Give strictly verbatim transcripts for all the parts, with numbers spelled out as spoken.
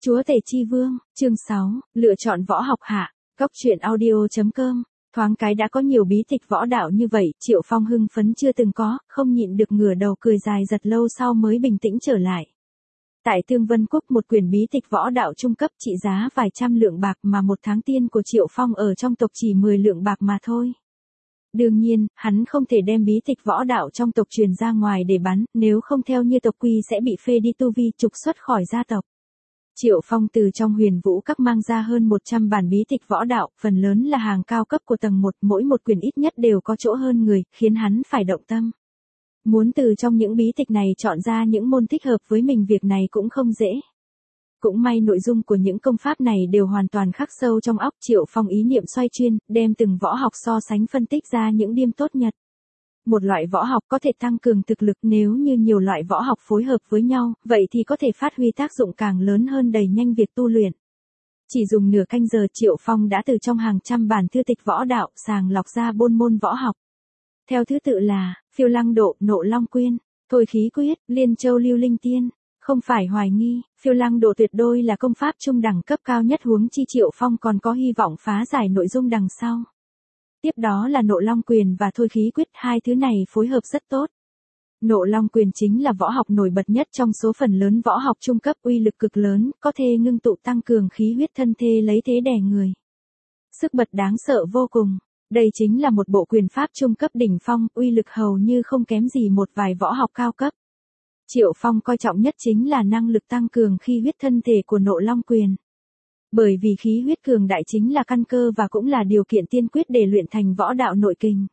Chúa Tể Chi Vương, chương sáu, lựa chọn võ học hạ, góc truyện audio chấm com. Thoáng cái đã có nhiều bí tịch võ đạo như vậy, Triệu Phong hưng phấn chưa từng có, không nhịn được ngửa đầu cười dài giật lâu sau mới bình tĩnh trở lại. Tại Tương Vân Quốc, một quyển bí tịch võ đạo trung cấp trị giá vài trăm lượng bạc mà một tháng tiên của Triệu Phong ở trong tộc chỉ mười lượng bạc mà thôi. Đương nhiên, hắn không thể đem bí tịch võ đạo trong tộc truyền ra ngoài để bán, nếu không theo như tộc quy sẽ bị phê đi tu vi, trục xuất khỏi gia tộc. Triệu Phong từ trong Huyền Vũ Các mang ra hơn một trăm bản bí tịch võ đạo, phần lớn là hàng cao cấp của tầng một, mỗi một quyển ít nhất đều có chỗ hơn người, khiến hắn phải động tâm. Muốn từ trong những bí tịch này chọn ra những môn thích hợp với mình, việc này cũng không dễ. Cũng may nội dung của những công pháp này đều hoàn toàn khắc sâu trong óc Triệu Phong, ý niệm xoay chuyên, đem từng võ học so sánh phân tích ra những điểm tốt nhất. Một loại võ học có thể tăng cường thực lực, nếu như nhiều loại võ học phối hợp với nhau, vậy thì có thể phát huy tác dụng càng lớn hơn, đẩy nhanh việc tu luyện. Chỉ dùng nửa canh giờ, Triệu Phong đã từ trong hàng trăm bản thư tịch võ đạo sàng lọc ra bốn môn võ học. Theo thứ tự là Phiêu Lăng Độ, Nộ Long Quyên, Thôi Khí Quyết, Liên Châu Lưu Linh Tiên. Không phải hoài nghi, Phiêu Lăng Độ tuyệt đối là công pháp trung đẳng cấp cao nhất, huống chi Triệu Phong còn có hy vọng phá giải nội dung đằng sau. Tiếp đó là Nộ Long Quyền và Thôi Khí Quyết, hai thứ này phối hợp rất tốt. Nộ Long Quyền chính là võ học nổi bật nhất trong số phần lớn võ học trung cấp, uy lực cực lớn, có thể ngưng tụ tăng cường khí huyết thân thể, lấy thế đè người. Sức bật đáng sợ vô cùng. Đây chính là một bộ quyền pháp trung cấp đỉnh phong, uy lực hầu như không kém gì một vài võ học cao cấp. Triệu Phong coi trọng nhất chính là năng lực tăng cường khí huyết thân thể của Nộ Long Quyền. Bởi vì khí huyết cường đại chính là căn cơ và cũng là điều kiện tiên quyết để luyện thành võ đạo nội kình.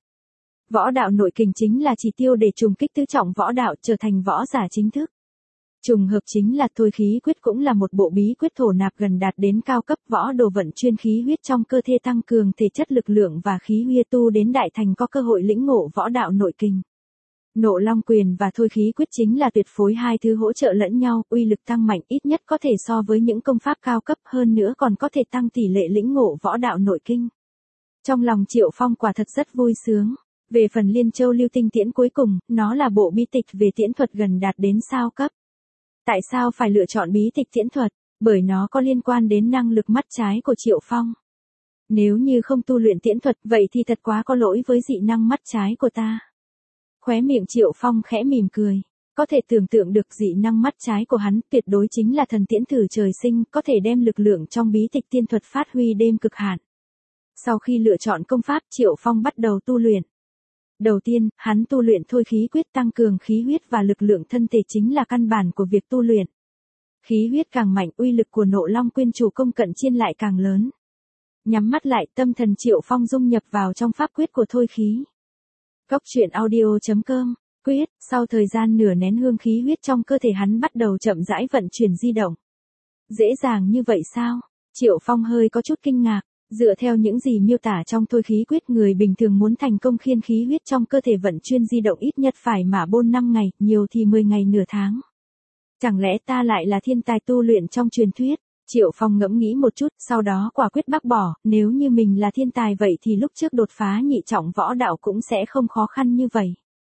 Võ đạo nội kình chính là chỉ tiêu để trùng kích tứ trọng võ đạo, trở thành võ giả chính thức. Trùng hợp chính là Thôi Khí Quyết cũng là một bộ bí quyết thổ nạp gần đạt đến cao cấp, võ đồ vận chuyên khí huyết trong cơ thể, tăng cường thể chất lực lượng và khí huyết, tu đến đại thành có cơ hội lĩnh ngộ võ đạo nội kình. Nộ Long Quyền và Thôi Khí Quyết chính là tuyệt phối, hai thứ hỗ trợ lẫn nhau, uy lực tăng mạnh, ít nhất có thể so với những công pháp cao cấp, hơn nữa còn có thể tăng tỷ lệ lĩnh ngộ võ đạo nội kinh. Trong lòng Triệu Phong quả thật rất vui sướng. Về phần Liên Châu Lưu Tinh Tiễn cuối cùng, nó là bộ bí tịch về tiễn thuật gần đạt đến sao cấp. Tại sao phải lựa chọn bí tịch tiễn thuật? Bởi nó có liên quan đến năng lực mắt trái của Triệu Phong. Nếu như không tu luyện tiễn thuật, vậy thì thật quá có lỗi với dị năng mắt trái của ta. Khóe miệng Triệu Phong khẽ mỉm cười. Có thể tưởng tượng được dị năng mắt trái của hắn tuyệt đối chính là thần tiễn thử trời sinh, có thể đem lực lượng trong bí tịch tiên thuật phát huy đêm cực hạn. Sau khi lựa chọn công pháp, Triệu Phong bắt đầu tu luyện. Đầu tiên, hắn tu luyện Thôi Khí Quyết, tăng cường khí huyết và lực lượng thân thể chính là căn bản của việc tu luyện. Khí huyết càng mạnh, uy lực của Nộ Long Quyên chủ công cận chiên lại càng lớn. Nhắm mắt lại, tâm thần Triệu Phong dung nhập vào trong pháp quyết của Thôi Khí. Góc truyện audio chấm com. Quyết, sau thời gian nửa nén hương, khí huyết trong cơ thể hắn bắt đầu chậm rãi vận chuyển di động. Dễ dàng như vậy sao? Triệu Phong hơi có chút kinh ngạc. Dựa theo những gì miêu tả trong Thôi Khí Quyết, người bình thường muốn thành công khiên khí huyết trong cơ thể vận chuyển di động ít nhất phải mả bôn năm ngày, nhiều thì mười ngày nửa tháng. Chẳng lẽ ta lại là thiên tài tu luyện trong truyền thuyết? Triệu Phong ngẫm nghĩ một chút, sau đó quả quyết bác bỏ, nếu như mình là thiên tài vậy thì lúc trước đột phá nhị trọng võ đạo cũng sẽ không khó khăn như vậy.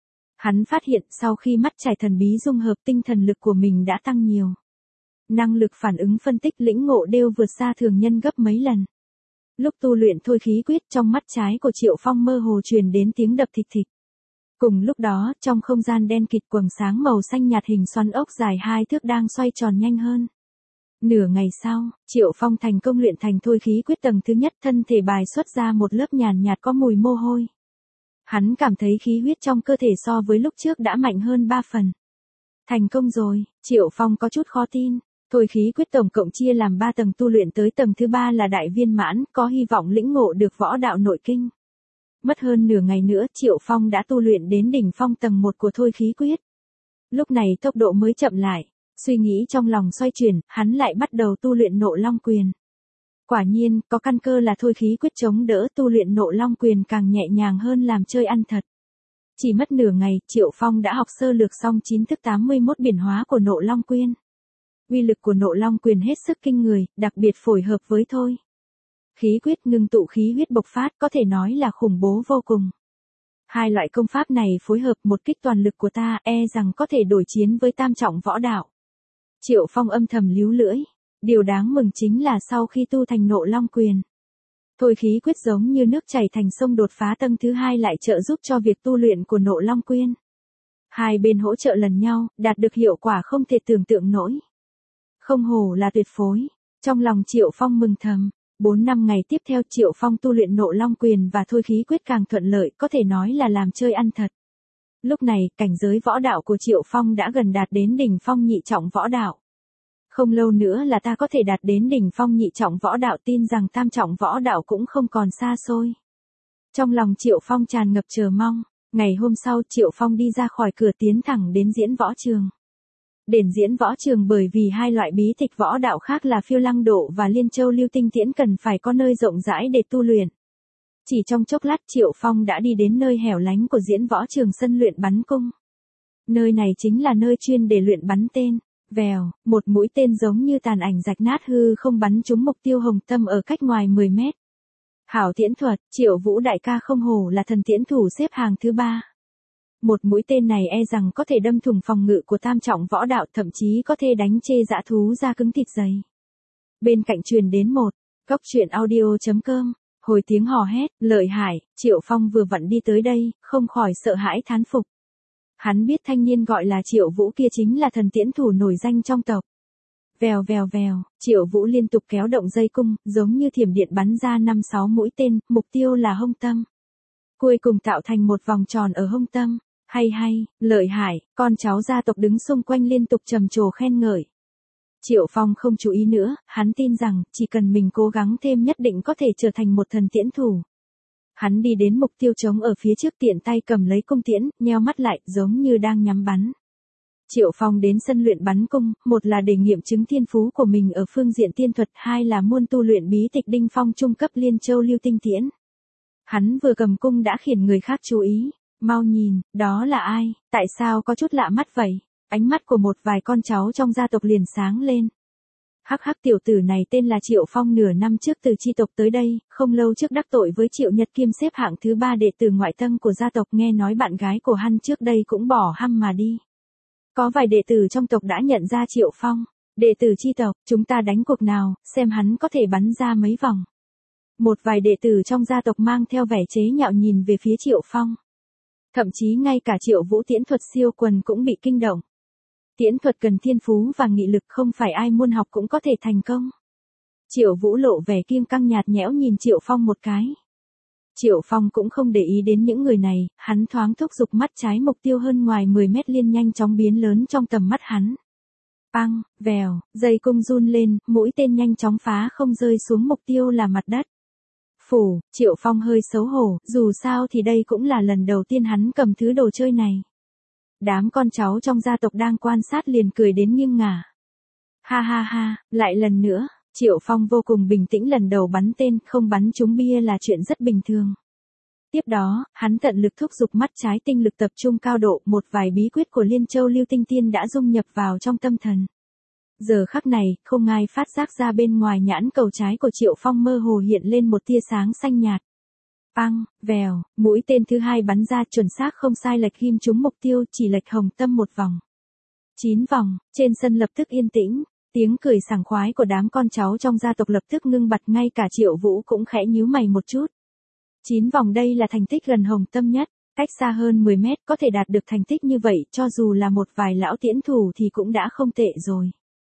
Hắn phát hiện sau khi mắt trải thần bí dung hợp, tinh thần lực của mình đã tăng nhiều. Năng lực phản ứng phân tích lĩnh ngộ đều vượt xa thường nhân gấp mấy lần. Lúc tu luyện Thôi Khí Quyết, trong mắt trái của Triệu Phong mơ hồ truyền đến tiếng đập thịch thịch. Cùng lúc đó, trong không gian đen kịt, quầng sáng màu xanh nhạt hình xoắn ốc dài hai thước đang xoay tròn nhanh hơn. Nửa ngày sau, Triệu Phong thành công luyện thành Thôi Khí Quyết tầng thứ nhất, thân thể bài xuất ra một lớp nhàn nhạt có mùi mồ hôi. Hắn cảm thấy khí huyết trong cơ thể so với lúc trước đã mạnh hơn ba phần. Thành công rồi, Triệu Phong có chút khó tin. Thôi Khí Quyết tổng cộng chia làm ba tầng, tu luyện tới tầng thứ ba là đại viên mãn, có hy vọng lĩnh ngộ được võ đạo nội kinh. Mất hơn nửa ngày nữa, Triệu Phong đã tu luyện đến đỉnh phong tầng một của Thôi Khí Quyết. Lúc này tốc độ mới chậm lại, suy nghĩ trong lòng xoay chuyển, hắn lại bắt đầu tu luyện Nộ Long Quyền. Quả nhiên, có căn cơ là Thôi Khí Quyết chống đỡ, tu luyện Nộ Long Quyền càng nhẹ nhàng hơn làm chơi ăn thật. Chỉ mất nửa ngày, Triệu Phong đã học sơ lược xong chín thức tám mươi mốt biến hóa của Nộ Long Quyên. Uy lực của Nộ Long Quyền hết sức kinh người, đặc biệt phối hợp với Thôi Khí Quyết ngưng tụ khí huyết bộc phát, có thể nói là khủng bố vô cùng. Hai loại công pháp này phối hợp, một kích toàn lực của ta e rằng có thể đối chiến với tam trọng võ đạo. Triệu Phong âm thầm líu lưỡi, Điều đáng mừng chính là sau khi tu thành Nộ Long Quyền, thôi khí quyết giống như nước chảy thành sông đột phá tầng thứ hai lại trợ giúp cho việc tu luyện của Nộ Long Quyền. Hai bên hỗ trợ lần nhau, đạt được hiệu quả không thể tưởng tượng nổi. Không hổ là tuyệt phối. Trong lòng Triệu Phong mừng thầm, bốn năm ngày tiếp theo Triệu Phong tu luyện Nộ Long Quyền và thôi khí quyết càng thuận lợi, có thể nói là làm chơi ăn thật. Lúc này, cảnh giới võ đạo của Triệu Phong đã gần đạt đến đỉnh phong nhị trọng võ đạo. Không lâu nữa là ta có thể đạt đến đỉnh phong nhị trọng võ đạo, tin rằng tam trọng võ đạo cũng không còn xa xôi. Trong lòng Triệu Phong tràn ngập chờ mong, ngày hôm sau Triệu Phong đi ra khỏi cửa tiến thẳng đến diễn võ trường. Đến diễn võ trường bởi vì hai loại bí tịch võ đạo khác là Phiêu Lăng Độ và Liên Châu Lưu Tinh Tiễn cần phải có nơi rộng rãi để tu luyện. Chỉ trong chốc lát Triệu Phong đã đi đến nơi hẻo lánh của diễn võ trường sân luyện bắn cung. Nơi này chính là nơi chuyên để luyện bắn tên. Vèo, một mũi tên giống như tàn ảnh rạch nát hư không bắn trúng mục tiêu Hồng Tâm ở cách ngoài mười mét. Hảo tiễn thuật, Triệu Vũ đại ca không hổ là thần tiễn thủ xếp hàng thứ ba. Một mũi tên này e rằng có thể đâm thủng phòng ngự của tam trọng võ đạo, thậm chí có thể đánh chê dã thú ra cứng thịt dày. Bên cạnh truyền đến một, góc truyện audio chấm com, hồi tiếng hò hét, lợi hại, Triệu Phong vừa vặn đi tới đây, không khỏi sợ hãi thán phục. Hắn biết thanh niên gọi là Triệu Vũ kia chính là thần tiễn thủ nổi danh trong tộc. Vèo vèo vèo, Triệu Vũ liên tục kéo động dây cung, giống như thiểm điện bắn ra năm sáu mũi tên, mục tiêu là Hông Tâm. Cuối cùng tạo thành một vòng tròn ở Hông Tâm. Hay hay, lợi hại, con cháu gia tộc đứng xung quanh liên tục trầm trồ khen ngợi. Triệu Phong không chú ý nữa, hắn tin rằng chỉ cần mình cố gắng thêm nhất định có thể trở thành một thần tiễn thủ. Hắn đi đến mục tiêu trống ở phía trước, tiện tay cầm lấy cung tiễn, nheo mắt lại, giống như đang nhắm bắn. Triệu Phong đến sân luyện bắn cung, một là để nghiệm chứng thiên phú của mình ở phương diện tiên thuật, hai là muôn tu luyện bí tịch đinh phong trung cấp Liên Châu Lưu Tinh Tiễn. Hắn vừa cầm cung đã khiến người khác chú ý. Mau nhìn, đó là ai, tại sao có chút lạ mắt vậy? Ánh mắt của một vài con cháu trong gia tộc liền sáng lên. Hắc hắc, tiểu tử này tên là Triệu Phong, nửa năm trước từ chi tộc tới đây, không lâu trước đắc tội với Triệu Nhật Kim xếp hạng thứ ba đệ tử ngoại tông của gia tộc, nghe nói bạn gái của hắn trước đây cũng bỏ hăm mà đi. Có vài đệ tử trong tộc đã nhận ra Triệu Phong. Đệ tử chi tộc, chúng ta đánh cuộc nào, xem hắn có thể bắn ra mấy vòng. Một vài đệ tử trong gia tộc mang theo vẻ chế nhạo nhìn về phía Triệu Phong. Thậm chí ngay cả Triệu Vũ tiễn thuật siêu quần cũng bị kinh động. Tiễn thuật cần thiên phú và nghị lực, không phải ai muốn học cũng có thể thành công. Triệu Vũ lộ vẻ kiêng căng nhạt nhẽo nhìn Triệu Phong một cái. Triệu Phong cũng không để ý đến những người này, hắn thoáng thúc giục mắt trái, mục tiêu hơn ngoài mười mét liên nhanh chóng biến lớn trong tầm mắt hắn. Păng, vèo, dây cung run lên, mũi tên nhanh chóng phá không rơi xuống mục tiêu là mặt đất. Phủ, Triệu Phong hơi xấu hổ, dù sao thì đây cũng là lần đầu tiên hắn cầm thứ đồ chơi này. Đám con cháu trong gia tộc đang quan sát liền cười đến nghiêng ngả. Ha ha ha, lại lần nữa, Triệu Phong vô cùng bình tĩnh, lần đầu bắn tên, không bắn trúng bia là chuyện rất bình thường. Tiếp đó, hắn tận lực thúc giục mắt trái, tinh lực tập trung cao độ, một vài bí quyết của Liên Châu Lưu Tinh Tiên đã dung nhập vào trong tâm thần. Giờ khắc này, không ai phát giác ra bên ngoài nhãn cầu trái của Triệu Phong mơ hồ hiện lên một tia sáng xanh nhạt. Păng, vèo, mũi tên thứ hai bắn ra chuẩn xác không sai lệch ghim trúng mục tiêu, chỉ lệch Hồng Tâm một vòng. Chín vòng, trên sân lập tức yên tĩnh, tiếng cười sảng khoái của đám con cháu trong gia tộc lập tức ngưng bặt, ngay cả Triệu Vũ cũng khẽ nhíu mày một chút. Chín vòng đây là thành tích gần Hồng Tâm nhất, cách xa hơn mười mét có thể đạt được thành tích như vậy, cho dù là một vài lão tiễn thủ thì cũng đã không tệ rồi.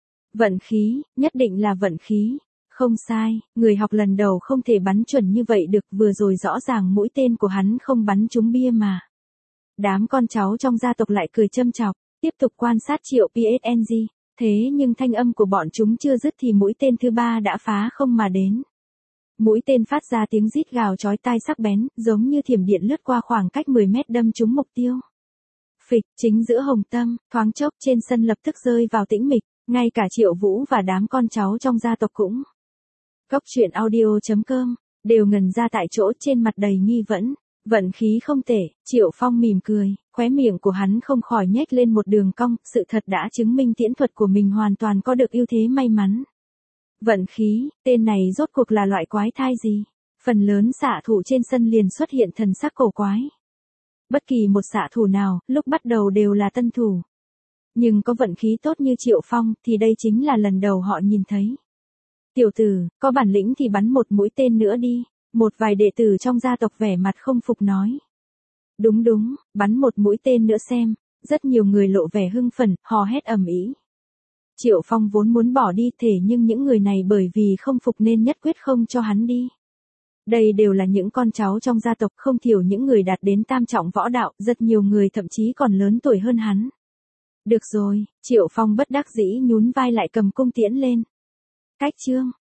Vận khí, nhất định là vận khí. Không sai, người học lần đầu không thể bắn chuẩn như vậy được, vừa rồi rõ ràng mũi tên của hắn không bắn trúng bia mà. Đám con cháu trong gia tộc lại cười châm chọc, tiếp tục quan sát Triệu pê ét en giê, thế nhưng thanh âm của bọn chúng chưa dứt thì mũi tên thứ ba đã phá không mà đến. Mũi tên phát ra tiếng rít gào chói tai sắc bén, giống như thiểm điện lướt qua khoảng cách mười mét đâm trúng mục tiêu. Phịch, chính giữa Hồng Tâm, thoáng chốc trên sân lập tức rơi vào tĩnh mịch, ngay cả Triệu Vũ và đám con cháu trong gia tộc cũng. Góc truyện audio chấm com, đều ngần ra tại chỗ, trên mặt đầy nghi vấn. Vận khí không tệ, Triệu Phong mỉm cười, khóe miệng của hắn không khỏi nhếch lên một đường cong, sự thật đã chứng minh tiễn thuật của mình hoàn toàn có được ưu thế may mắn. Vận khí, tên này rốt cuộc là loại quái thai gì? Phần lớn xạ thủ trên sân liền xuất hiện thần sắc cổ quái. Bất kỳ một xạ thủ nào, lúc bắt đầu đều là tân thủ. Nhưng có vận khí tốt như Triệu Phong thì đây chính là lần đầu họ nhìn thấy. Tiểu tử, có bản lĩnh thì bắn một mũi tên nữa đi, một vài đệ tử trong gia tộc vẻ mặt không phục nói. Đúng đúng, bắn một mũi tên nữa xem, rất nhiều người lộ vẻ hưng phấn, hò hét ầm ĩ. Triệu Phong vốn muốn bỏ đi thể nhưng những người này bởi vì không phục nên nhất quyết không cho hắn đi. Đây đều là những con cháu trong gia tộc, không thiểu những người đạt đến tam trọng võ đạo, rất nhiều người thậm chí còn lớn tuổi hơn hắn. Được rồi, Triệu Phong bất đắc dĩ nhún vai lại cầm cung tiễn lên. Cách chương